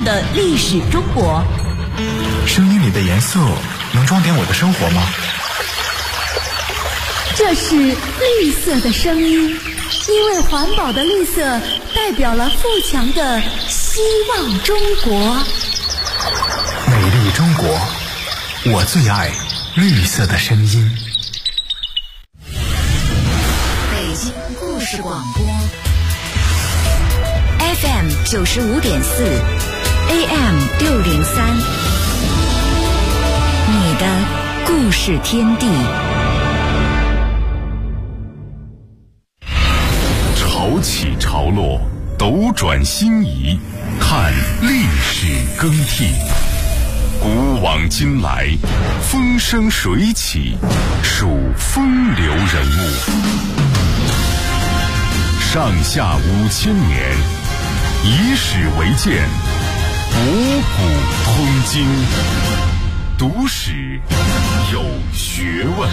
的历史中国。 声音里的颜色能装点我的生活吗？ 这是绿色的声音，因为环保的绿色代表了富强的希望中国。 美丽中国，我最爱绿色的声音。 北京故事广播 FM 95.4 AM 603，你的故事天地。 潮起潮落，斗转星移，看历史更替。古往今来，风生水起，数风流人物。上下5000年，以史为鉴，博古通今，读史有学问。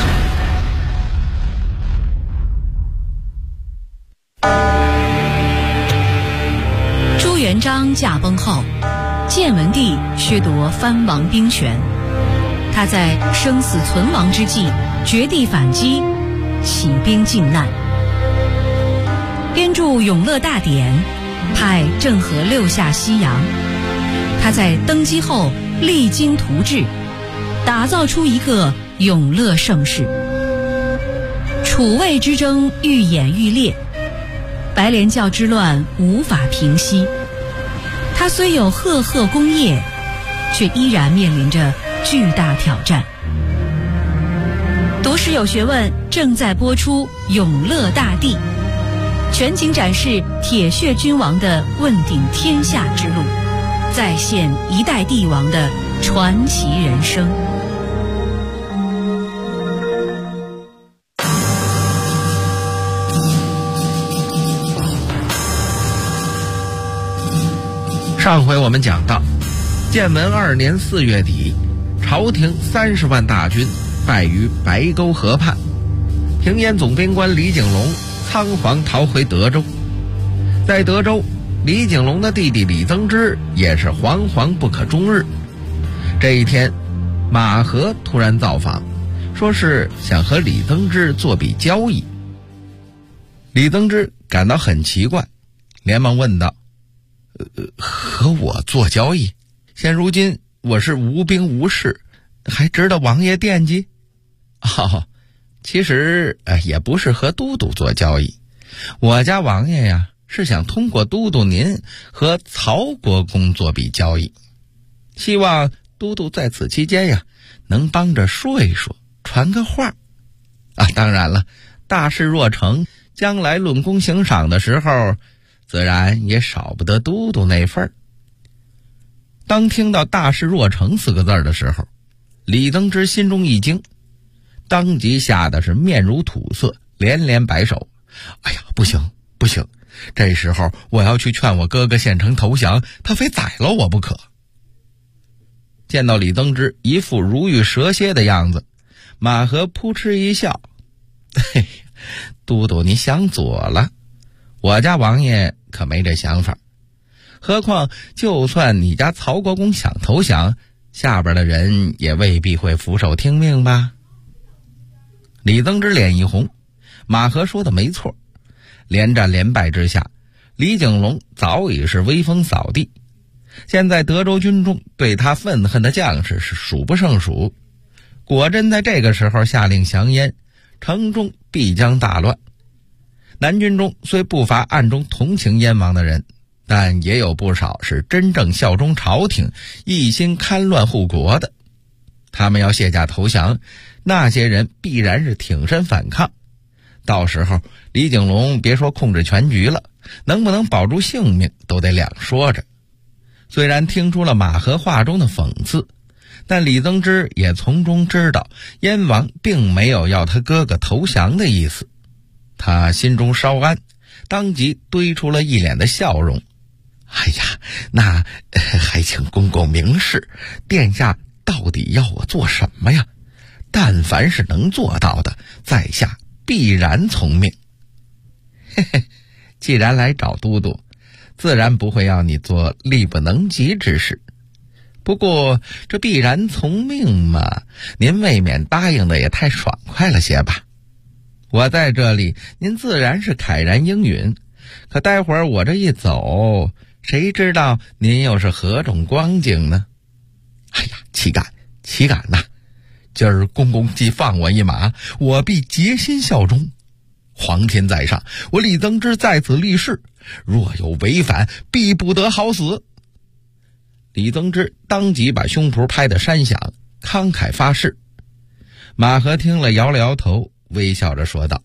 朱元璋驾崩后，建文帝削夺藩王兵权，他在生死存亡之际绝地反击，起兵靖难，编著《永乐大典》，派郑和6下西洋。他在登基后励精图治，打造出一个永乐盛世。楚魏之争愈演愈烈，白莲教之乱无法平息。他虽有赫赫功业，却依然面临着巨大挑战。读史有学问正在播出《永乐大帝》，全景展示铁血君王的问鼎天下之路，再现一代帝王的传奇人生。 上回我们讲到，建文2年4月底，朝廷30万大军败于白沟河畔，平燕总兵官李景龙仓皇逃回德州。在德州，李景龙的弟弟李增之也是惶惶不可终日。这一天，马和突然造访，说是想和李增之做笔交易。李增之感到很奇怪，连忙问道：和我做交易？现如今我是无兵无势，还值得王爷惦记？其实也不是和都督做交易，我家王爷呀是想通过都督您和曹国公做笔交易，希望都督在此期间呀能帮着说一说，传个话。当然了，大事若成，将来论功行赏的时候，自然也少不得都督那份儿。当听到大事若成4个字的时候，李增之心中一惊，当即吓得是面如土色，连连摆手：不行，这时候我要去劝我哥哥献城投降，他非宰了我不可。见到李增之一副如遇蛇蝎的样子，马和扑哧一笑：都督你想左了，我家王爷可没这想法。何况就算你家曹国公想投降，下边的人也未必会俯首听命吧。李增之脸一红，马和说的没错，连战连败之下，李景龙早已是威风扫地。现在德州军中对他愤恨的将士是数不胜数，果真在这个时候下令降燕，城中必将大乱。南军中虽不乏暗中同情燕王的人，但也有不少是真正效忠朝廷，一心戡乱护国的。他们要卸甲投降，那些人必然是挺身反抗。到时候李景龙别说控制全局了，能不能保住性命都得两说着。虽然听出了马和话中的讽刺，但李增之也从中知道燕王并没有要他哥哥投降的意思。他心中稍安，当即堆出了一脸的笑容：那还请公公明示，殿下到底要我做什么呀？但凡是能做到的，在下必然从命。既然来找都督， 自然不会要你做力不能及之事。不过这必然从命嘛，您未免答应的也太爽快了些吧。我在这里，您自然是慨然应允，可待会儿我这一走，谁知道您又是何种光景呢？哎呀，岂敢呐！今儿公公既放我一马，我必竭心效忠。皇天在上，我李增之在此立誓，若有违反，必不得好死。李增之当即把胸脯拍得山响，慷慨发誓。马和听了摇了摇头，微笑着说道：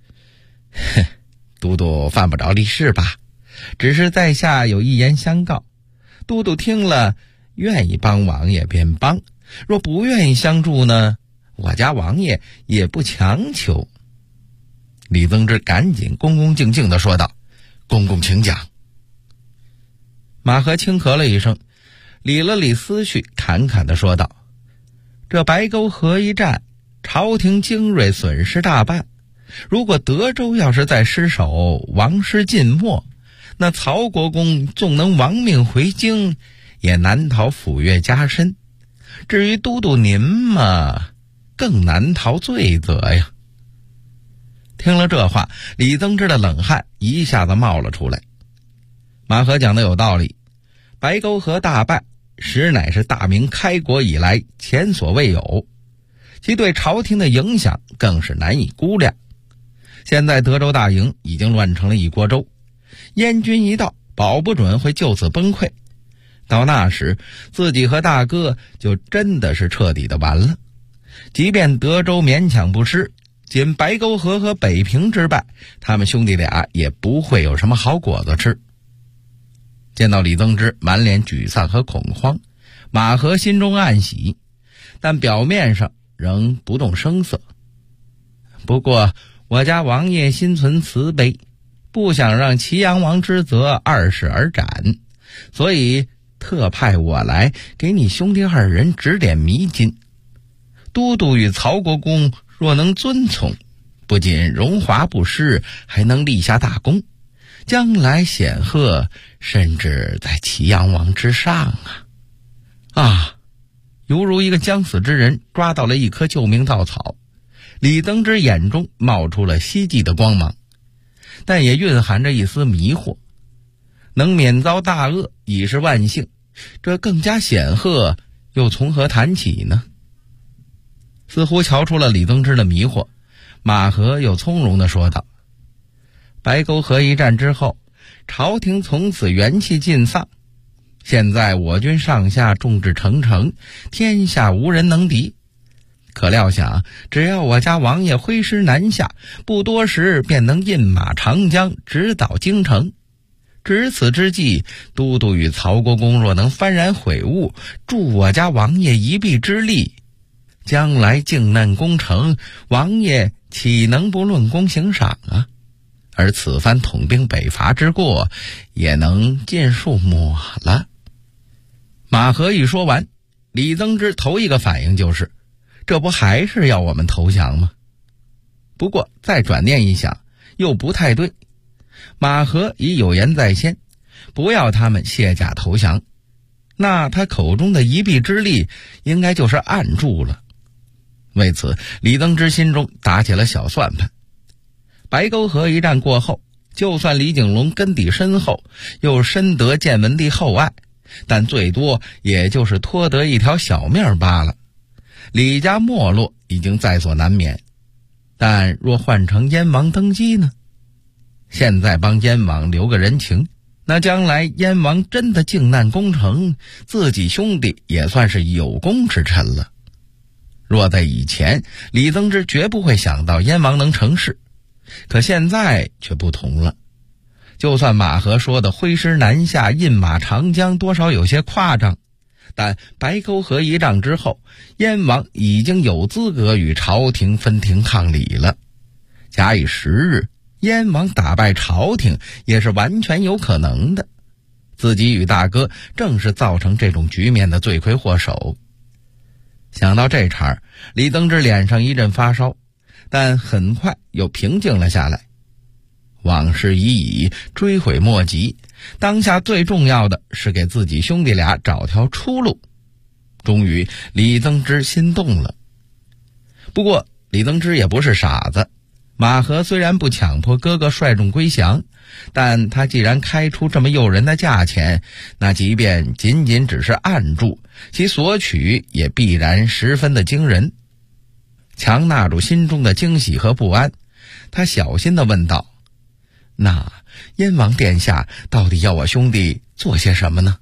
都督犯不着立誓吧，只是在下有一言相告，都督听了愿意帮王爷便帮，若不愿意相助呢，我家王爷也不强求。李增之赶紧恭恭敬敬地说道：公公请讲。马和轻咳了一声，理了理思绪，侃侃地说道：这白沟河一战，朝廷精锐损失大半，如果德州要是再失守，王师尽没，那曹国公纵能亡命回京，也难逃抚越加身。至于都督您嘛，更难逃罪责呀。听了这话，李增之的冷汗一下子冒了出来。马和讲的有道理，白沟河大败实乃是大明开国以来前所未有，其对朝廷的影响更是难以估量。现在德州大营已经乱成了一锅粥，燕军一到，保不准会就此崩溃。到那时，自己和大哥就真的是彻底的完了。即便德州勉强不失，仅白沟河和北平之败，他们兄弟俩也不会有什么好果子吃。见到李增之满脸沮丧和恐慌，马和心中暗喜，但表面上仍不动声色。不过我家王爷心存慈悲，不想让祁阳王之责二世而斩，所以特派我来给你兄弟二人指点迷津。都督与曹国公若能遵从，不仅荣华不失，还能立下大功，将来显赫甚至在祁阳王之上啊！犹如一个将死之人抓到了一棵救命稻草，李增之眼中冒出了希冀的光芒，但也蕴含着一丝迷惑。能免遭大恶已是万幸，这更加显赫又从何谈起呢？似乎瞧出了李增之的迷惑，马和又从容地说道：白沟河一战之后，朝廷从此元气尽丧，现在我军上下众志成城，天下无人能敌。可料想只要我家王爷挥师南下，不多时便能印马长江，直捣京城。值此之际，都督与曹国公若能幡然悔悟，助我家王爷一臂之力，将来靖难攻城，王爷岂能不论功行赏啊？而此番统兵北伐之过，也能尽数抹了。马和一说完，李增之头一个反应就是，这不还是要我们投降吗？不过再转念一想，又不太对。马和已有言在先，不要他们卸甲投降，那他口中的一臂之力应该就是暗助了。为此，李增之心中打起了小算盘。白沟河一战过后，就算李景龙根底深厚，又深得建文帝厚爱，但最多也就是拖得一条小命罢了。李家没落已经在所难免，但若换成燕王登基呢？现在帮燕王留个人情，那将来燕王真的靖难攻城，自己兄弟也算是有功之臣了。若在以前，李增之绝不会想到燕王能成事，可现在却不同了。就算马和说的挥师南下，印马长江多少有些夸张，但白沟河一战之后，燕王已经有资格与朝廷分庭抗礼了。假以时日，燕王打败朝廷也是完全有可能的。自己与大哥正是造成这种局面的罪魁祸首。想到这茬，李增之脸上一阵发烧，但很快又平静了下来。往事已矣，追悔莫及， 当下最重要的是给自己兄弟俩找条出路。终于李增之心动了。不过李增之也不是傻子，马和虽然不强迫哥哥率众归降，但他既然开出这么诱人的价钱，那即便仅仅只是暗注，其索取也必然十分的惊人。强纳住心中的惊喜和不安，他小心地问道：那燕王殿下到底要我兄弟做些什么呢？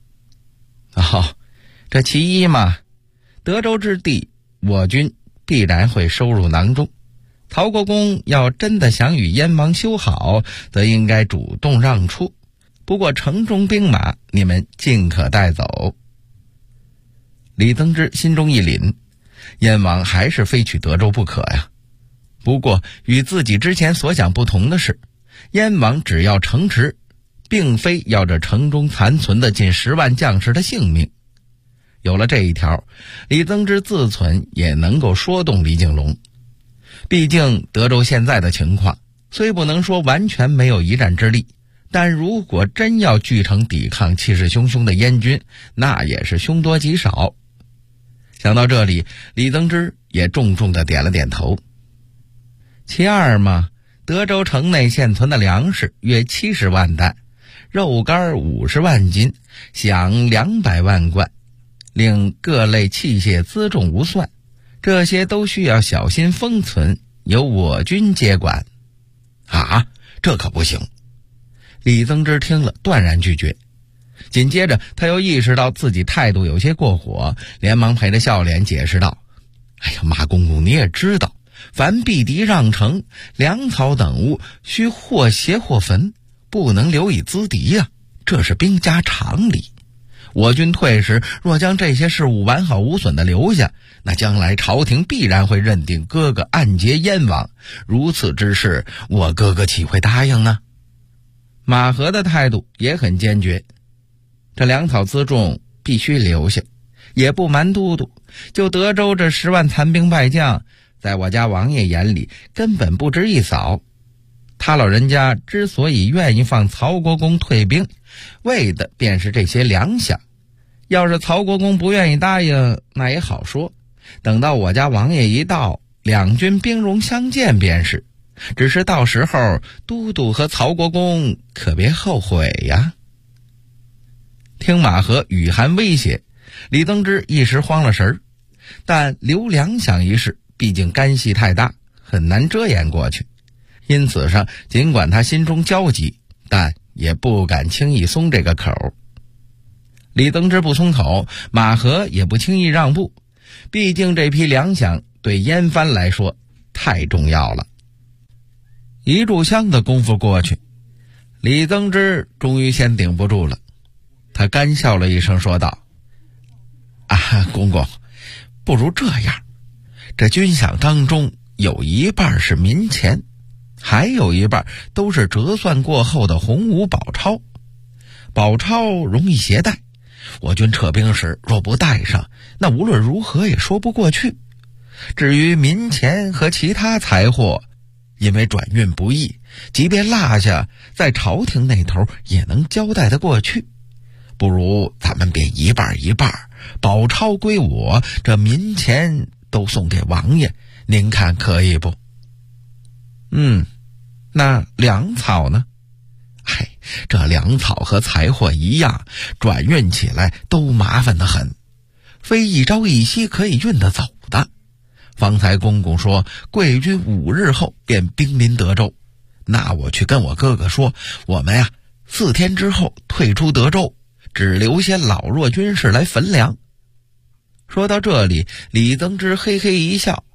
这其一嘛，德州之地我军必然会收入囊中，曹国公要真的想与燕王修好，则应该主动让出，不过城中兵马你们尽可带走。李增之心中一凛，燕王还是非取德州不可呀。不过与自己之前所想不同的是，燕王只要城池，并非要这城中残存的近10万将士的性命。有了这一条，李增之自忖也能够说动李景龙。毕竟德州现在的情况虽不能说完全没有一战之力，但如果真要聚城抵抗气势汹汹的燕军，那也是凶多吉少。想到这里，李增之也重重地点了点头。其二嘛，德州城内现存的粮食约70万担，肉干50万斤，饷200万贯，另各类器械辎重无算，这些都需要小心封存，由我军接管。这可不行！李增之听了断然拒绝。紧接着他又意识到自己态度有些过火，连忙陪着笑脸解释道：马公公你也知道，凡避敌让城，粮草等物需或协或焚，不能留以资敌呀，这是兵家常理。我军退时若将这些事物完好无损地留下，那将来朝廷必然会认定哥哥暗结燕王，如此之事我哥哥岂会答应呢？马和的态度也很坚决，这粮草辎重必须留下。也不瞒都督，就德州这10万残兵败将，在我家王爷眼里根本不值一扫。他老人家之所以愿意放曹国公退兵，为的便是这些粮饷。要是曹国公不愿意答应，那也好说，等到我家王爷一到，两军兵戎相见便是。只是到时候都督和曹国公可别后悔呀。听马和语含威胁，李增之一时慌了神儿，但留粮饷一事毕竟干系太大，很难遮掩过去。因此上，尽管他心中焦急，但也不敢轻易松这个口。李增之不松口，马和也不轻易让步，毕竟这批粮饷对燕藩来说太重要了。一炷香的功夫过去，李增之终于先顶不住了，他干笑了一声说道：公公，不如这样，这军饷当中有一半是民钱，还有一半都是折算过后的红五宝钞。宝钞容易携带，我军撤兵时若不带上，那无论如何也说不过去。至于民钱和其他财货，因为转运不易，即便落下，在朝廷那头也能交代得过去。不如咱们便一半一半，宝钞归我，这民钱都送给王爷，您看可以不？那粮草呢？这粮草和财货一样，转运起来都麻烦得很，非一朝一夕可以运得走的。方才公公说贵军5日后便兵临德州，那我去跟我哥哥说，我们4天之后退出德州，只留些老弱军士来焚粮。说到这里，李增之嘿嘿一笑，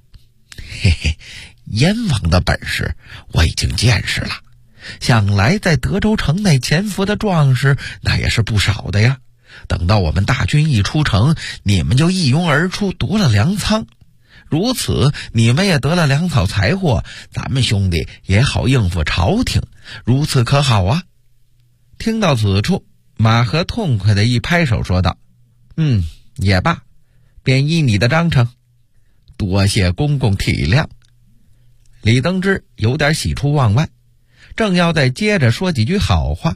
燕王的本事我已经见识了，想来在德州城内潜伏的壮士那也是不少的呀。等到我们大军一出城，你们就一拥而出夺了粮仓，如此你们也得了粮草财货，咱们兄弟也好应付朝廷，如此可好啊？听到此处，马和痛快地一拍手说道：也罢，便依你的章程，多谢公公体谅。李增之有点喜出望外，正要再接着说几句好话，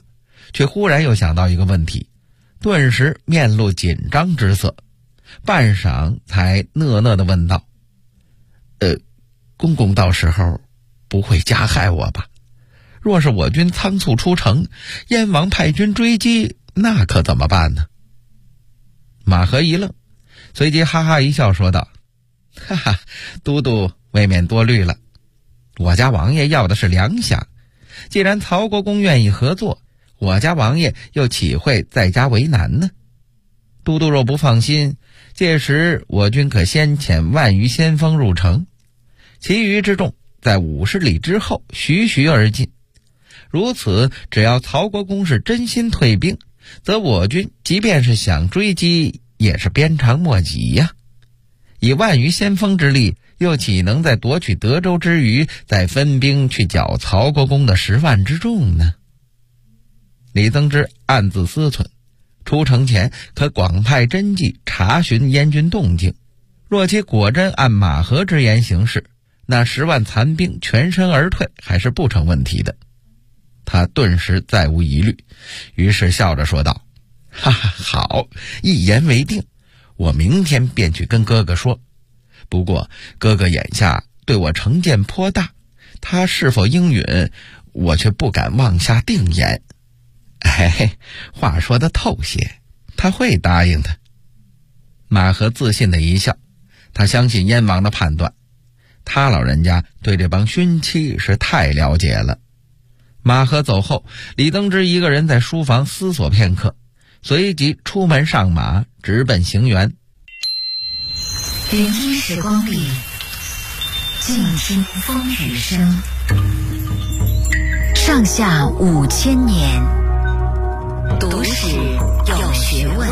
却忽然又想到一个问题，顿时面露紧张之色，半晌才讷讷地问道：公公到时候不会加害我吧？若是我军仓促出城，燕王派军追击，那可怎么办呢？马和一愣，随即哈哈一笑说道：哈哈，都督未免多虑了，我家王爷要的是粮饷，既然曹国公愿意合作，我家王爷又岂会在家为难呢？都督若不放心，届时我军可先遣万余先锋入城，其余之众在50里之后徐徐而进。如此，只要曹国公是真心退兵，则我军即便是想追击，也是鞭长莫及呀。以万余先锋之力，又岂能在夺取德州之余，再分兵去剿曹国公的10万之众呢？李增之暗自思忖，出城前可广派侦骑查询燕军动静，若其果真按马和之言行事，那10万残兵全身而退还是不成问题的。他顿时再无疑虑，于是笑着说道：哈哈，好，一言为定，我明天便去跟哥哥说。不过哥哥眼下对我成见颇大，他是否应允，我却不敢妄下定言。话说得透些，他会答应的。马和自信的一笑，他相信燕王的判断，他老人家对这帮勋戚是太了解了。马和走后，李登之一个人在书房思索片刻，随即出门上马，直奔行辕。 云阴时光里，静听风雨声。上下5000年，读史有学问。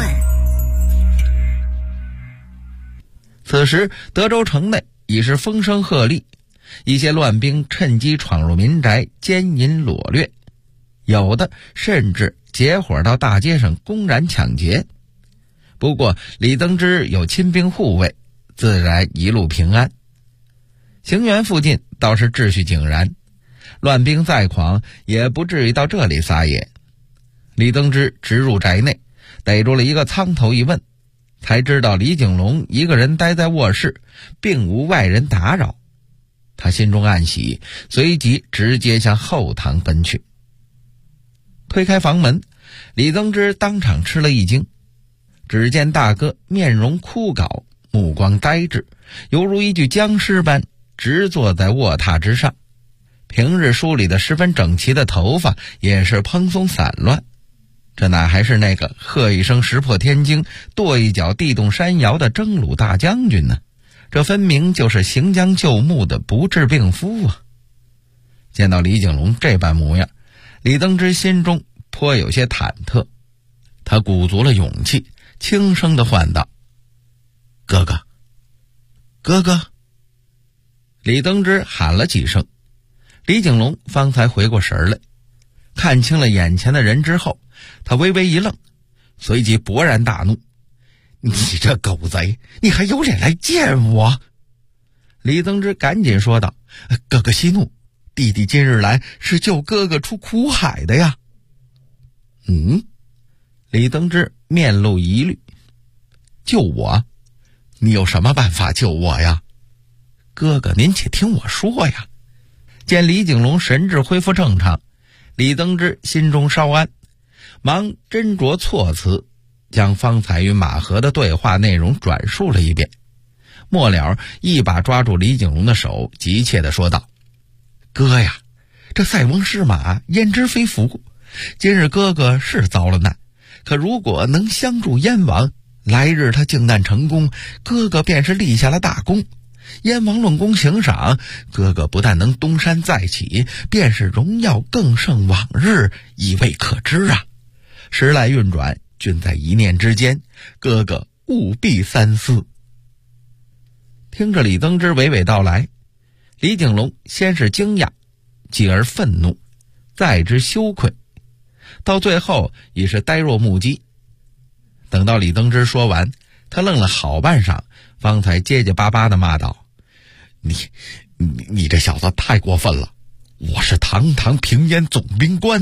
此时德州城内已是风声鹤唳，一些乱兵趁机闯入民宅，奸淫掳掠，有的甚至结伙到大街上公然抢劫。不过李登之有亲兵护卫，自然一路平安。行辕附近倒是秩序井然，乱兵再狂也不至于到这里撒野。李登之直入宅内，逮住了一个苍头一问，才知道李景龙一个人待在卧室，并无外人打扰。他心中暗喜，随即直接向后堂奔去。推开房门，李增之当场吃了一惊，只见大哥面容枯槁，目光呆滞，犹如一具僵尸般直坐在卧榻之上。平日梳理得十分整齐的头发也是蓬松散乱，这哪还是那个喝一声石破天惊，跺一脚地动山摇的征虏大将军呢？这分明就是行将就木的不治病夫啊！见到李景龙这般模样，李登之心中颇有些忐忑，他鼓足了勇气，轻声地唤道：哥哥，哥哥。李登之喊了几声，李景龙方才回过神来，看清了眼前的人之后，他微微一愣，随即勃然大怒：你这狗贼，你还有脸来见我？李增之赶紧说道：哥哥息怒，弟弟今日来是救哥哥出苦海的呀。李增之面露疑虑：救我？你有什么办法救我呀？哥哥您且听我说呀。见李景龙神志恢复正常，李增之心中稍安，忙斟酌措辞，将方才与马和的对话内容转述了一遍。末了一把抓住李景龙的手，急切地说道：哥呀，这塞翁失马焉知非福，今日哥哥是遭了难，可如果能相助燕王，来日他靖难成功，哥哥便是立下了大功，燕王论功行赏，哥哥不但能东山再起，便是荣耀更胜往日，亦未可知啊！时来运转，均在一念之间，哥哥务必三思。听着李增之娓娓道来，李景龙先是惊讶，继而愤怒，再之羞愧，到最后已是呆若木鸡。等到李增之说完，他愣了好半晌，方才结结巴巴地骂道：你这小子太过分了，我是堂堂平燕总兵官呢，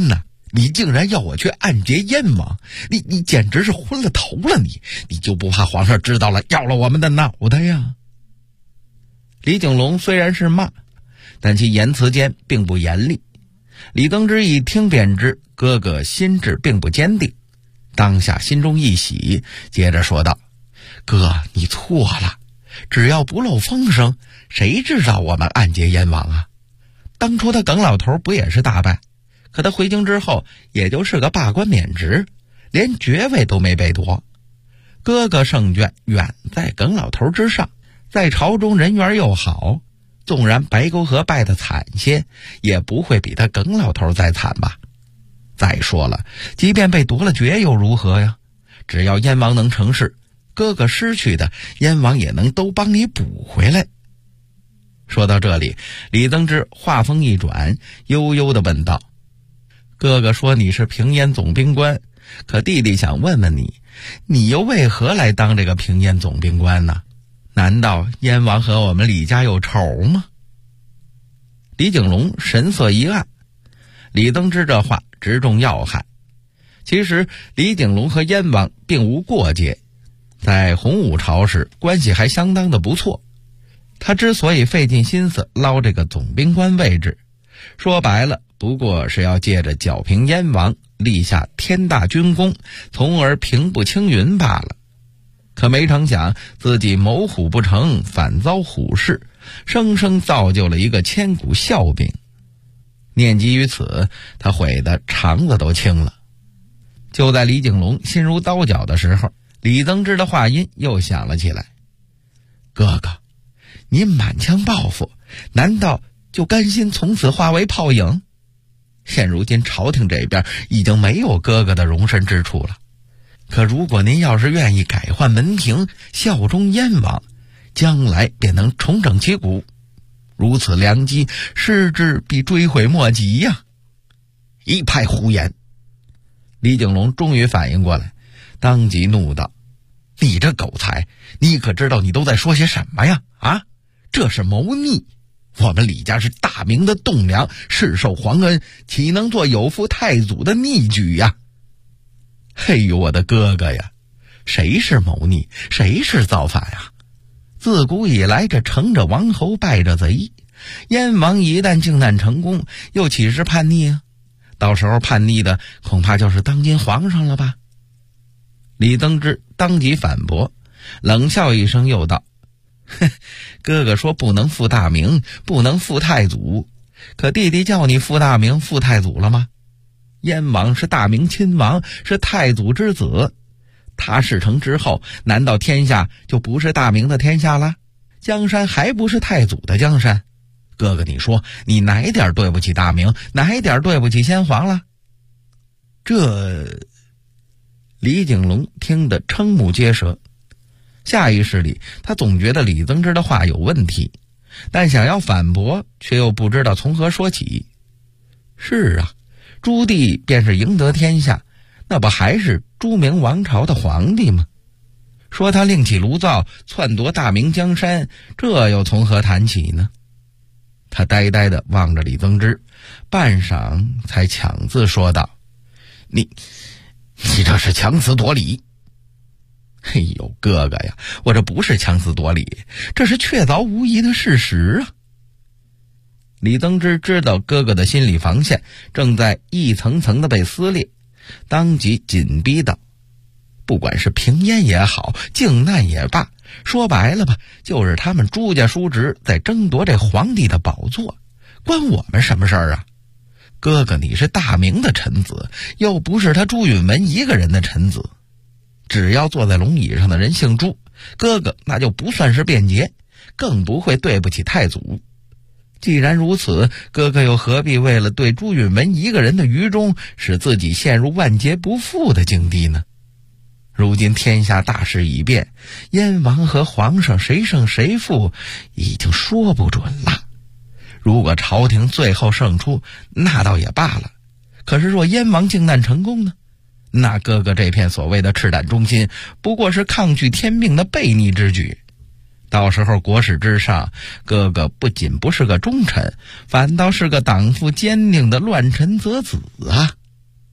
你竟然要我去暗劫燕王，你简直是昏了头了，你就不怕皇上知道了要了我们的脑袋呀？李景龙虽然是骂，但其言辞间并不严厉。李登之一听便知哥哥心智并不坚定，当下心中一喜，接着说道：哥，你错了，只要不漏风声，谁知道我们暗劫燕王啊？当初的耿老头不也是大败，可他回京之后也就是个罢官免职，连爵位都没被夺。哥哥胜券远在耿老头之上，在朝中人缘又好，纵然白沟河败得惨些，也不会比他耿老头再惨吧。再说了，即便被夺了爵又如何呀？只要燕王能成事，哥哥失去的燕王也能都帮你补回来。说到这里，李增之话锋一转，悠悠地问道：哥哥说你是平燕总兵官，可弟弟想问问你，你又为何来当这个平燕总兵官呢？难道燕王和我们李家有仇吗？李景龙神色一暗，李登之这话直中要害。其实李景龙和燕王并无过节，在洪武朝时关系还相当的不错。他之所以费尽心思捞这个总兵官位置，说白了不过是要借着剿平燕王，立下天大军功，从而平步青云罢了。可没成想自己谋虎不成，反遭虎视，生生造就了一个千古笑柄。念及于此，他悔得肠子都青了。就在李景龙心如刀绞的时候，李增之的话音又响了起来：哥哥，您满腔抱负，难道就甘心从此化为泡影？现如今朝廷这边已经没有哥哥的容身之处了，可如果您要是愿意改换门庭，效忠燕王，将来便能重整旗鼓，如此良机，失之必追悔莫及呀！一派胡言！李景龙终于反应过来，当即怒道：你这狗才，你可知道你都在说些什么呀？啊，这是谋逆！我们李家是大明的栋梁，世受皇恩，岂能做有负太祖的逆举呀？嘿呦，我的哥哥呀，谁是谋逆，谁是造反呀？自古以来，这成着王侯，败着贼，燕王一旦靖难成功，又岂是叛逆啊？到时候叛逆的恐怕就是当今皇上了吧？李登之当即反驳，冷笑一声又道：哥哥说不能负大明，不能负太祖，可弟弟叫你负大明负太祖了吗？燕王是大明亲王，是太祖之子，他事成之后，难道天下就不是大明的天下了？江山还不是太祖的江山？哥哥，你说你哪一点对不起大明，哪一点对不起先皇了？这李景龙听得瞠目结舌，下意识里他总觉得李增之的话有问题，但想要反驳却又不知道从何说起。是啊，朱棣便是赢得天下，那不还是朱明王朝的皇帝吗？说他另起炉灶，篡夺大明江山，这又从何谈起呢？他呆呆地望着李增之，半晌才强自说道：你这是强词夺理。哎呦，哥哥呀，我这不是强词夺理，这是确凿无疑的事实啊！李增之知道哥哥的心理防线正在一层层的被撕裂，当即紧逼道：不管是平燕也好，靖难也罢，说白了吧，就是他们朱家叔侄在争夺这皇帝的宝座，关我们什么事儿啊？哥哥，你是大明的臣子，又不是他朱允文一个人的臣子。只要坐在龙椅上的人姓朱，哥哥那就不算是变节，更不会对不起太祖。既然如此，哥哥又何必为了对朱允文一个人的愚忠，使自己陷入万劫不复的境地呢？如今天下大势已变，燕王和皇上谁胜谁负已经说不准了。如果朝廷最后胜出，那倒也罢了，可是若燕王靖难成功呢？那哥哥这片所谓的赤胆忠心，不过是抗拒天命的悖逆之举。到时候国史之上，哥哥不仅不是个忠臣，反倒是个党父坚定的乱臣贼子啊！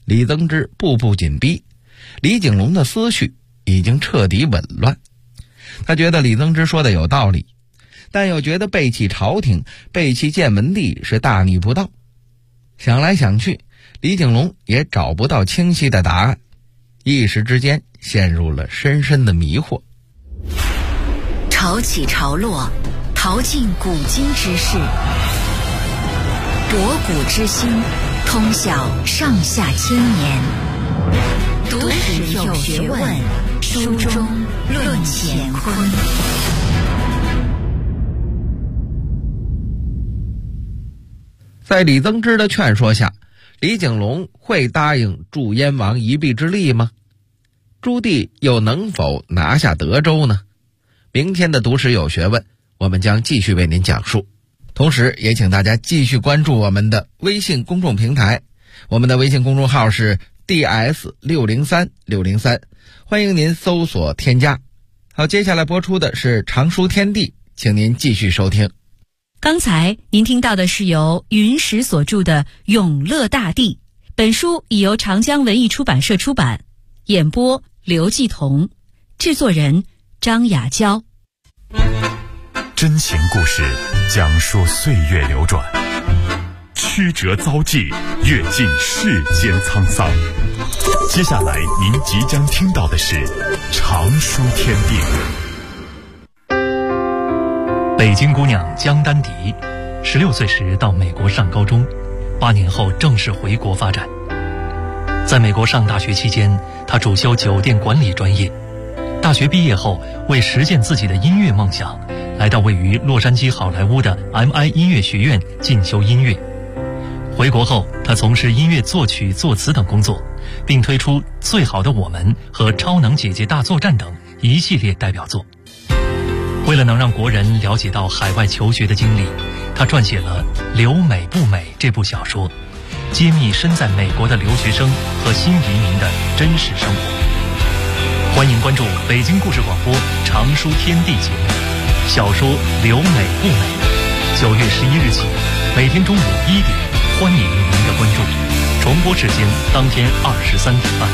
李增之步步紧逼，李景龙的思绪已经彻底紊乱。他觉得李增之说的有道理，但又觉得背弃朝廷、背弃建文帝是大逆不道。想来想去，李景龙也找不到清晰的答案，一时之间陷入了深深的迷惑。 潮起潮落，淘尽古今之事，博古之心，通晓上下千年。读史有学问，书中论乾坤。 在李增之的劝说下，李景龙会答应助燕王一臂之力吗？朱棣又能否拿下德州呢？明天的读史有学问，我们将继续为您讲述。同时也请大家继续关注我们的微信公众平台，我们的微信公众号是 DS603603，欢迎您搜索添加。好，接下来播出的是常书天地，请您继续收听。 刚才您听到的是由云石所著的《永乐大帝》，本书已由长江文艺出版社出版，演播刘继彤，制作人张雅娇。 真情故事讲述岁月流转，曲折遭际，阅尽世间沧桑。接下来您即将听到的是常书天地。 北京姑娘江丹迪，16岁时到美国上高中，8年后正式回国发展。在美国上大学期间，她主修酒店管理专业。大学毕业后，为实现自己的音乐梦想，来到位于洛杉矶好莱坞的 MI 音乐学院进修音乐。回国后，她从事音乐作曲、作词等工作，并推出《最好的我们》和《超能姐姐大作战》等一系列代表作。为了能让国人了解到海外求学的经历，他撰写了《留美不美》这部小说，揭秘身在美国的留学生和新移民的真实生活。欢迎关注北京故事广播常书天地节目，小说《留美不美》，9月11日起，每天中午1点，欢迎您的关注。重播时间当天23点半。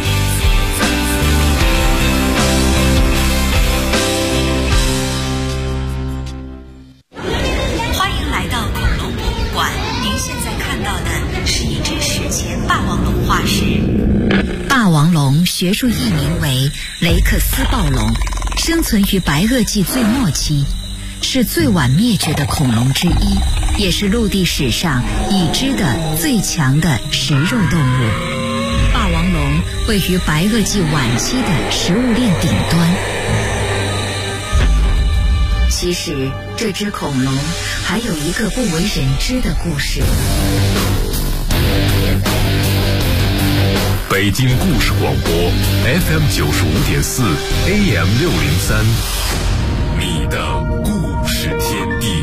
霸王龙学术译名为雷克斯暴龙，生存于白垩纪最末期，是最晚灭绝的恐龙之一，也是陆地史上已知的最强的食肉动物。霸王龙位于白垩纪晚期的食物链顶端。其实这只恐龙还有一个不为人知的故事。 北京故事广播 FM 95.4 AM 603，你的故事天地。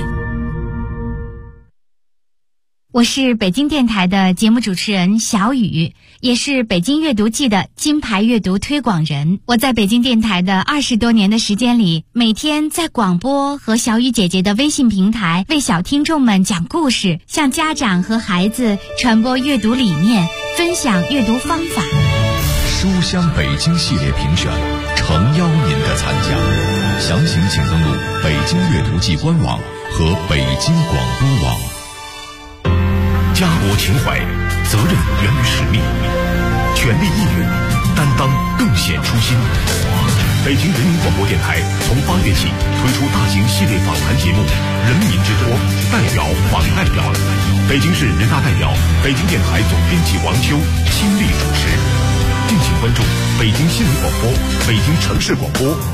我是北京电台的节目主持人小雨，也是北京阅读季的金牌阅读推广人。我在北京电台的20多年的时间里，每天在广播和小雨姐姐的微信平台为小听众们讲故事，向家长和孩子传播阅读理念，分享阅读方法。 书香北京系列评选诚邀您的参加，详情请登录北京阅读季官网和北京广播网。 家国情怀，责任源于使命，权力义务，担当更显初心。北京人民广播电台从8月起推出大型系列访谈节目《人民之托》，代表访代表，北京市人大代表、北京电台总编辑王秋亲力主持。敬请关注北京新闻广播、北京城市广播